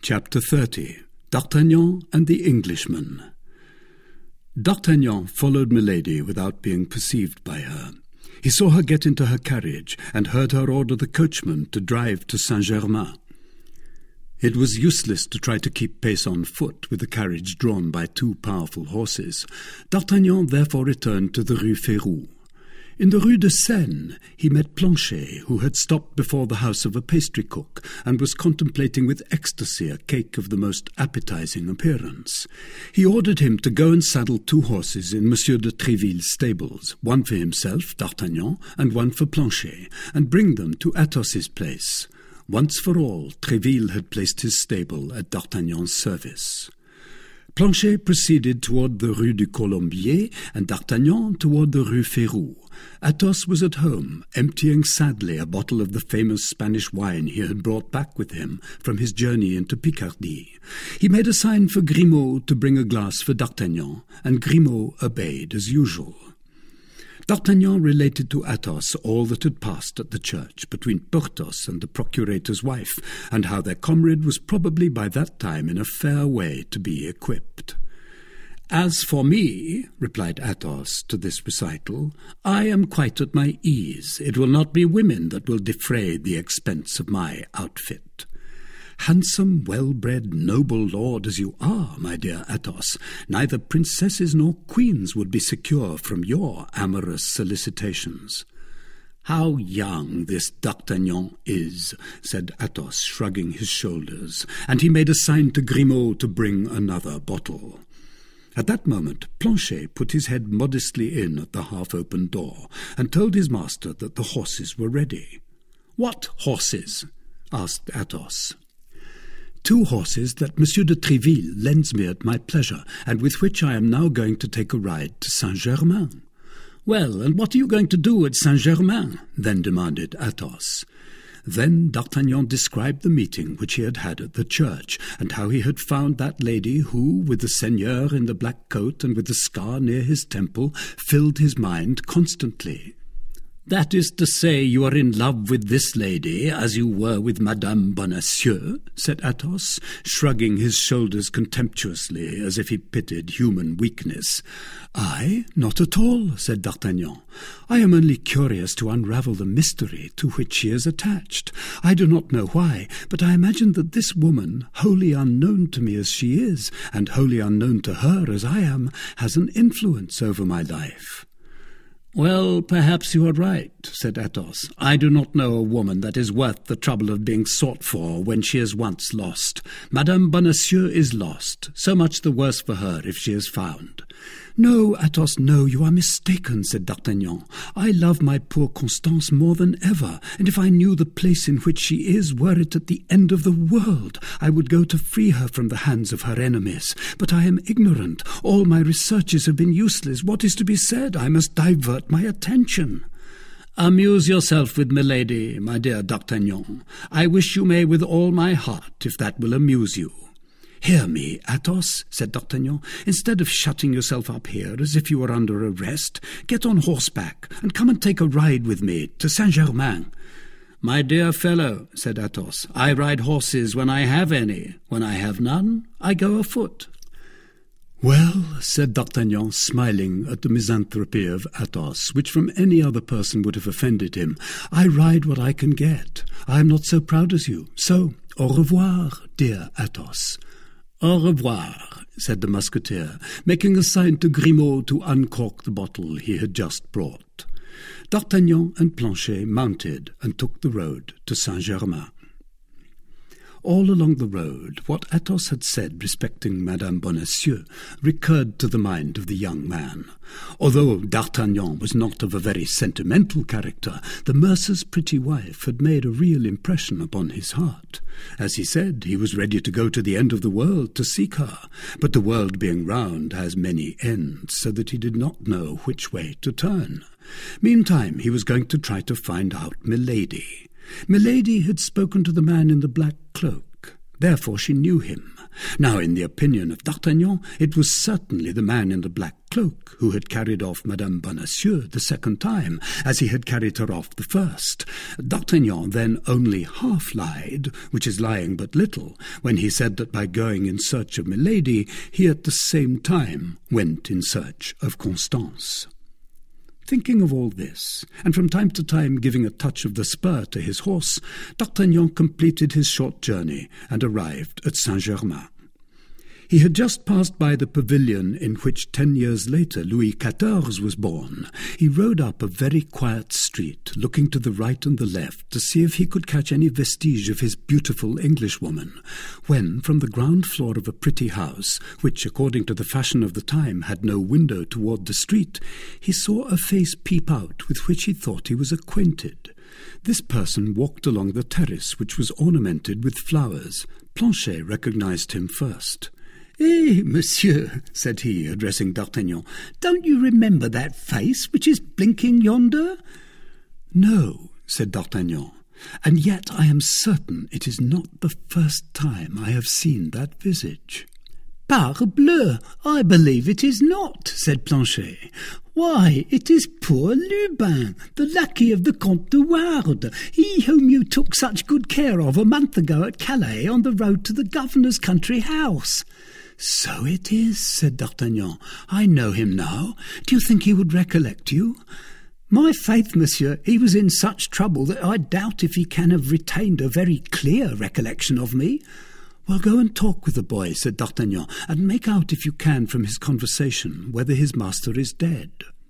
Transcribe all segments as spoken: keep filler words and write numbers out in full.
Chapter thirty. D'Artagnan and the Englishman. D'Artagnan followed Milady without being perceived by her. He saw her get into her carriage, and heard her order the coachman to drive to Saint-Germain. It was useless to try to keep pace on foot with the carriage drawn by two powerful horses. D'Artagnan therefore returned to the Rue Férou. In the Rue de Seine he met Planchet, who had stopped before the house of a pastry cook, and was contemplating with ecstasy a cake of the most appetizing appearance. He ordered him to go and saddle two horses in Monsieur de Tréville's stables, one for himself, D'Artagnan, and one for Planchet, and bring them to Athos's place. Once for all, Tréville had placed his stable at D'Artagnan's service. Planchet proceeded toward the Rue du Colombier, and D'Artagnan toward the Rue Férou. Athos was at home, emptying sadly a bottle of the famous Spanish wine he had brought back with him from his journey into Picardy. He made a sign for Grimaud to bring a glass for D'Artagnan, and Grimaud obeyed as usual. D'Artagnan related to Athos all that had passed at the church between Porthos and the procurator's wife, and how their comrade was probably by that time in a fair way to be equipped. "As for me," replied Athos to this recital, "I am quite at my ease. It will not be women that will defray the expense of my outfit." "Handsome, well-bred, noble lord as you are, my dear Athos, neither princesses nor queens would be secure from your amorous solicitations." "How young this D'Artagnan is," said Athos, shrugging his shoulders, and he made a sign to Grimaud to bring another bottle. At that moment Planchet put his head modestly in at the half-open door, and told his master that the horses were ready. "What horses?" asked Athos. "Two horses that Monsieur de Tréville lends me at my pleasure, and with which I am now going to take a ride to Saint-Germain." "Well, and what are you going to do at Saint-Germain?" then demanded Athos. Then D'Artagnan described the meeting which he had had at the church, and how he had found that lady who, with the seigneur in the black coat and with the scar near his temple, filled his mind constantly. "That is to say, you are in love with this lady, as you were with Madame Bonacieux?" said Athos, shrugging his shoulders contemptuously, as if he pitied human weakness. "I? Not at all," said D'Artagnan. "I am only curious to unravel the mystery to which she is attached. I do not know why, but I imagine that this woman, wholly unknown to me as she is, and wholly unknown to her as I am, has an influence over my life." "Well, perhaps you are right," said Athos. "I do not know a woman that is worth the trouble of being sought for when she is once lost. Madame Bonacieux is lost. So much the worse for her if she is found." "No, Athos, no, you are mistaken," said D'Artagnan. "I love my poor Constance more than ever, and if I knew the place in which she is, were it at the end of the world, I would go to free her from the hands of her enemies. But I am ignorant. All my researches have been useless. What is to be said? I must divert my attention." "Amuse yourself with Milady, my dear D'Artagnan. I wish you may with all my heart, if that will amuse you." "Hear me, Athos," said D'Artagnan. "Instead of shutting yourself up here as if you were under arrest, get on horseback and come and take a ride with me to Saint-Germain." "My dear fellow," said Athos, "I ride horses when I have any. When I have none, I go afoot." "Well," said D'Artagnan, smiling at the misanthropy of Athos, which from any other person would have offended him, "I ride what I can get. I am not so proud as you. So, au revoir, dear Athos." "Au revoir," said the musketeer, making a sign to Grimaud to uncork the bottle he had just brought. D'Artagnan and Planchet mounted and took the road to Saint-Germain. All along the road, what Athos had said respecting Madame Bonacieux recurred to the mind of the young man. Although D'Artagnan was not of a very sentimental character, the mercer's pretty wife had made a real impression upon his heart. As he said, he was ready to go to the end of the world to seek her, but the world being round has many ends, so that he did not know which way to turn. Meantime, he was going to try to find out Milady. Milady had spoken to the man in the black cloak, Therefore she knew him. Now, in the opinion of D'Artagnan, it was certainly the man in the black cloak who had carried off Madame Bonacieux the second time, as he had carried her off the first. D'Artagnan then only half lied, which is lying but little, when he said that by going in search of Milady, he at the same time went in search of Constance. Thinking of all this, and from time to time giving a touch of the spur to his horse, D'Artagnan completed his short journey and arrived at Saint-Germain. He had just passed by the pavilion in which ten years later Louis the fourteenth was born. He rode up a very quiet street, looking to the right and the left to see if he could catch any vestige of his beautiful Englishwoman, when from the ground floor of a pretty house, which according to the fashion of the time had no window toward the street, he saw a face peep out with which he thought he was acquainted. This person walked along the terrace, which was ornamented with flowers. Planchet recognized him first. "Eh, monsieur," said he, addressing D'Artagnan, "don't you remember that face which is blinking yonder?" "No," said D'Artagnan, "and yet I am certain it is not the first time I have seen that visage." "Parbleu, I believe it is not," said Planchet. "Why, it is poor Lubin, the lackey of the Comte de Wardes, he whom you took such good care of a month ago at Calais on the road to the governor's country house." "So it is," said D'Artagnan. "I know him now. Do you think he would recollect you?" "My faith, monsieur, he was in such trouble that I doubt if he can have retained a very clear recollection of me." "Well, go and talk with the boy," said D'Artagnan, "and make out, if you can, from his conversation, whether his master is dead."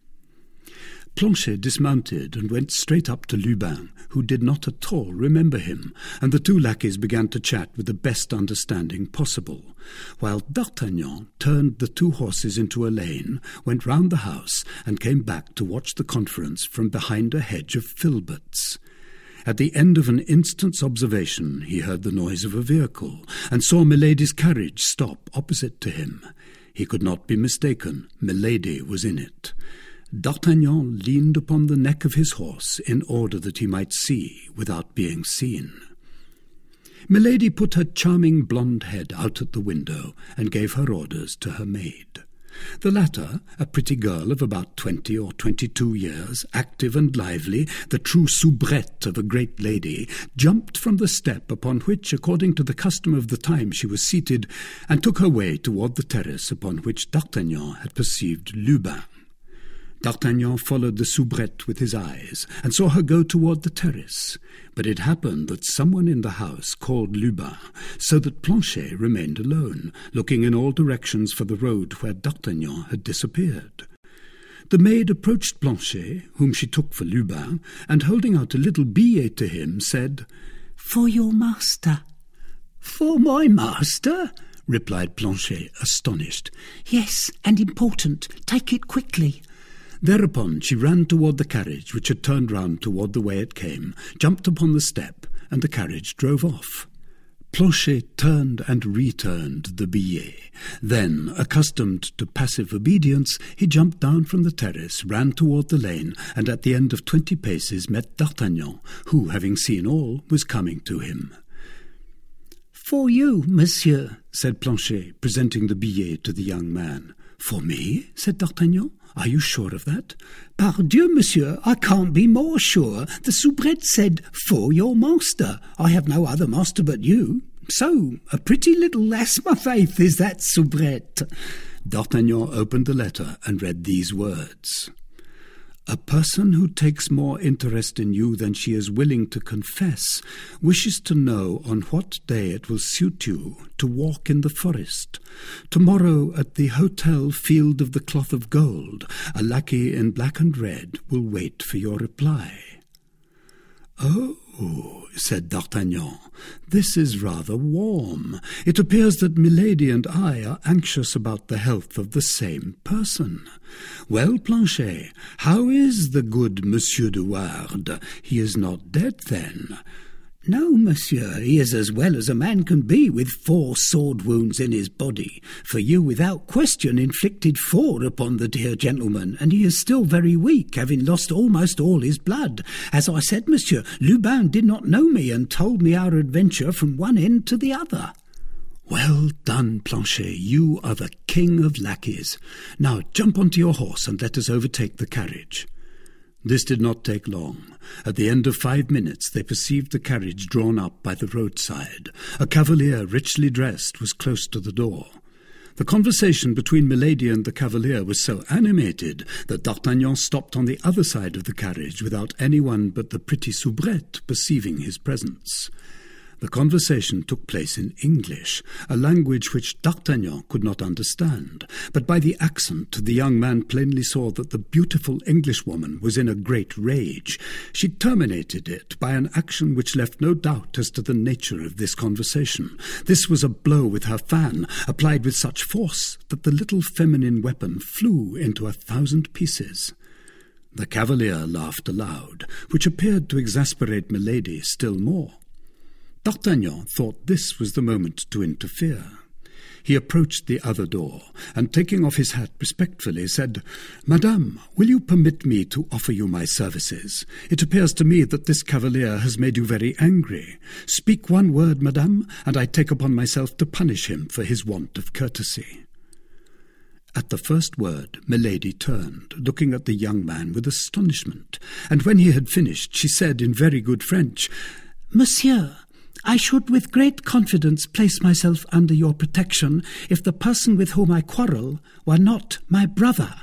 Planchet dismounted and went straight up to Lubin, who did not at all remember him, and the two lackeys began to chat with the best understanding possible, while D'Artagnan turned the two horses into a lane, went round the house, and came back to watch the conference from behind a hedge of filberts. At the end of an instant's observation he heard the noise of a vehicle, and saw Milady's carriage stop opposite to him. He could not be mistaken. Milady was in it. D'Artagnan leaned upon the neck of his horse in order that he might see without being seen. Milady put her charming blonde head out at the window and gave her orders to her maid. The latter, a pretty girl of about twenty or twenty-two years, active and lively, the true soubrette of a great lady, jumped from the step upon which, according to the custom of the time, she was seated, and took her way toward the terrace upon which D'Artagnan had perceived Lubin. D'Artagnan followed the soubrette with his eyes, and saw her go toward the terrace. But it happened that someone in the house called Lubin, so that Planchet remained alone, looking in all directions for the road where D'Artagnan had disappeared. The maid approached Planchet, whom she took for Lubin, and holding out a little billet to him, said, "For your master." "For my master?" replied Planchet, astonished. "Yes, and important. Take it quickly." Thereupon she ran toward the carriage, which had turned round toward the way it came, jumped upon the step, and the carriage drove off. Planchet turned and returned the billet. Then, accustomed to passive obedience, he jumped down from the terrace, ran toward the lane, and at the end of twenty paces met D'Artagnan, who, having seen all, was coming to him. "For you, monsieur," said Planchet, presenting the billet to the young man. "For me?" said D'Artagnan. "Are you sure of that?" "Pardieu, monsieur, I can't be more sure. The soubrette said, 'For your master.' I have no other master but you. So, a pretty little lass, my faith, is that soubrette." D'Artagnan opened the letter and read these words. "A person who takes more interest in you than she is willing to confess wishes to know on what day it will suit you to walk in the forest. Tomorrow at the Hotel Field of the Cloth of Gold, a lackey in black and red will wait for your reply." "Oh," said D'Artagnan, "this is rather warm. It appears that Milady and I are anxious about the health of the same person. Well, Planchet, how is the good Monsieur de Wardes? He is not dead, then?" "No, monsieur, he is as well as a man can be with four sword wounds in his body, for you without question inflicted four upon the dear gentleman, and he is still very weak, having lost almost all his blood. As I said, monsieur, Lubin did not know me and told me our adventure from one end to the other." "Well done, Planchet. You are the king of lackeys. Now jump onto your horse and let us overtake the carriage." This did not take long. At the end of five minutes they perceived the carriage drawn up by the roadside. A cavalier richly dressed was close to the door. The conversation between Milady and the cavalier was so animated that D'Artagnan stopped on the other side of the carriage without anyone but the pretty soubrette perceiving his presence. The conversation took place in English, a language which D'Artagnan could not understand, but by the accent the young man plainly saw that the beautiful Englishwoman was in a great rage. She terminated it by an action which left no doubt as to the nature of this conversation. This was a blow with her fan, applied with such force that the little feminine weapon flew into a thousand pieces. The cavalier laughed aloud, which appeared to exasperate Milady still more. D'Artagnan thought this was the moment to interfere. He approached the other door, and taking off his hat respectfully, said, "Madame, will you permit me to offer you my services? It appears to me that this cavalier has made you very angry. Speak one word, madame, and I take upon myself to punish him for his want of courtesy." At the first word, Milady turned, looking at the young man with astonishment, and when he had finished, she said in very good French, "Monsieur, I should with great confidence place myself under your protection if the person with whom I quarrel were not my brother."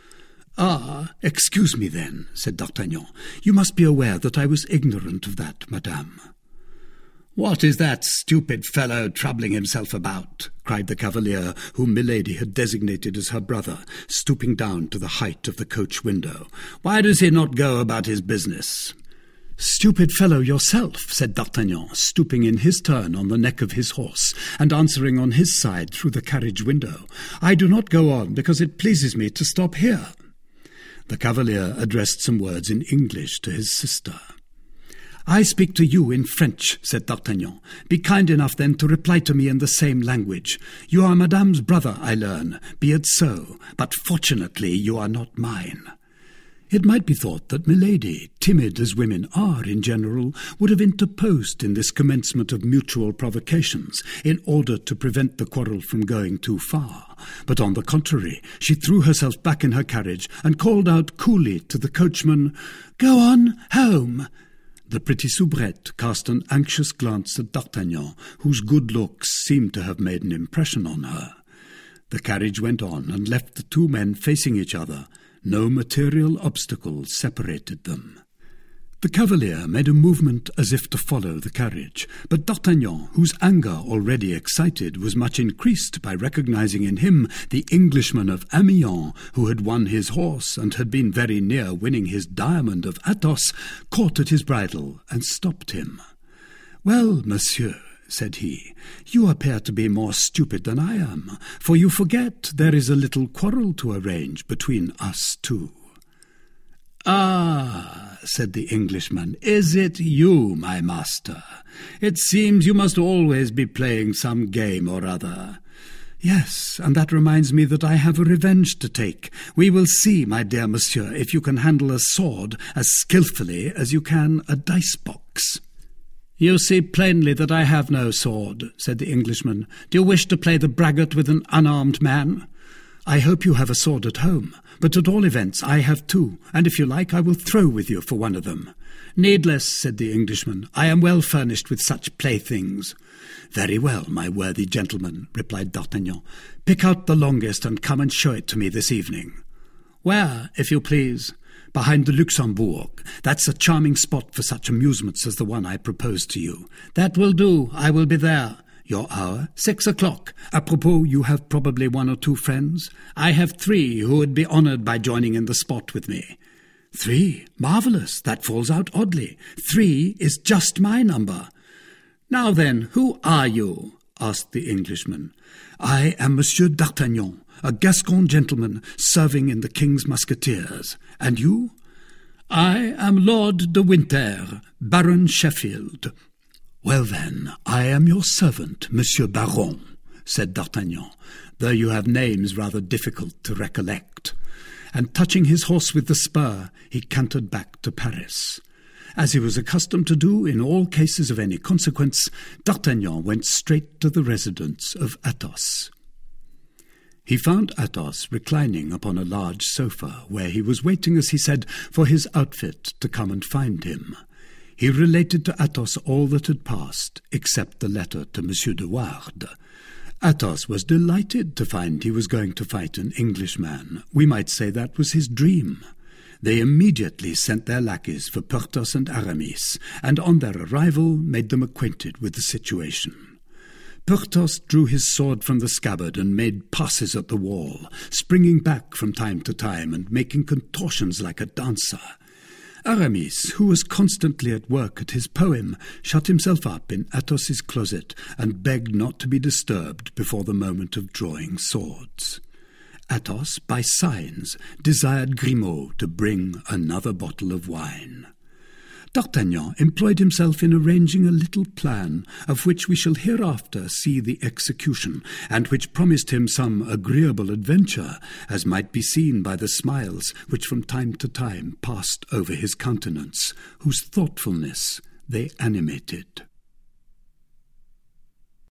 "Ah, excuse me then," said D'Artagnan. "You must be aware that I was ignorant of that, madame." "What is that stupid fellow troubling himself about?" cried the cavalier, whom Milady had designated as her brother, stooping down to the height of the coach window. "Why does he not go about his business?" "Stupid fellow yourself," said D'Artagnan, stooping in his turn on the neck of his horse, and answering on his side through the carriage window. "I do not go on because it pleases me to stop here." The cavalier addressed some words in English to his sister. "I speak to you in French," said D'Artagnan. "Be kind enough, then, to reply to me in the same language. You are Madame's brother, I learn. Be it so, but fortunately you are not mine." It might be thought that Milady, timid as women are in general, would have interposed in this commencement of mutual provocations, in order to prevent the quarrel from going too far. But on the contrary, she threw herself back in her carriage, and called out coolly to the coachman, "Go on home." The pretty soubrette cast an anxious glance at D'Artagnan, whose good looks seemed to have made an impression on her. The carriage went on, and left the two men facing each other. No material obstacle separated them. The cavalier made a movement as if to follow the carriage, but D'Artagnan, whose anger, already excited, was much increased by recognizing in him the Englishman of Amiens, who had won his horse and had been very near winning his diamond of Athos, caught at his bridle and stopped him. "Well, monsieur," said he, "you appear to be more stupid than I am, for you forget there is a little quarrel to arrange between us two." "Ah," said the Englishman, "is it you, my master? It seems you must always be playing some game or other." "Yes, and that reminds me that I have a revenge to take. We will see, my dear monsieur, if you can handle a sword as skilfully as you can a dice-box." "You see plainly that I have no sword," said the Englishman. "Do you wish to play the braggart with an unarmed man?" "I hope you have a sword at home, but at all events I have two, and if you like I will throw with you for one of them." "Needless," said the Englishman. "I am well furnished with such playthings." "Very well, my worthy gentleman," replied D'Artagnan. "Pick out the longest and come and show it to me this evening." "Where, if you please?" "Behind the Luxembourg. That's a charming spot for such amusements as the one I propose to you." "That will do. I will be there." "Your hour?" "Six o'clock. Apropos, you have probably one or two friends?" "I have three who would be honoured by joining in the sport with me." "Three? Marvellous. That falls out oddly. Three is just my number." "Now then, who are you?" asked the Englishman. "I am Monsieur D'Artagnan, a Gascon gentleman serving in the King's Musketeers. And you?" "I am Lord de Winter, Baron Sheffield." "Well then, I am your servant, Monsieur Baron," said D'Artagnan, "though you have names rather difficult to recollect." And touching his horse with the spur, he cantered back to Paris. As he was accustomed to do in all cases of any consequence, D'Artagnan went straight to the residence of Athos. He found Athos reclining upon a large sofa, where he was waiting, as he said, for his outfit to come and find him. He related to Athos all that had passed, except the letter to Monsieur de Wardes. Athos was delighted to find he was going to fight an Englishman. We might say that was his dream. They immediately sent their lackeys for Porthos and Aramis, and on their arrival made them acquainted with the situation. Porthos drew his sword from the scabbard and made passes at the wall, springing back from time to time and making contortions like a dancer. Aramis, who was constantly at work at his poem, shut himself up in Athos's closet and begged not to be disturbed before the moment of drawing swords. Athos, by signs, desired Grimaud to bring another bottle of wine. D'Artagnan employed himself in arranging a little plan, of which we shall hereafter see the execution, and which promised him some agreeable adventure, as might be seen by the smiles which from time to time passed over his countenance, whose thoughtfulness they animated.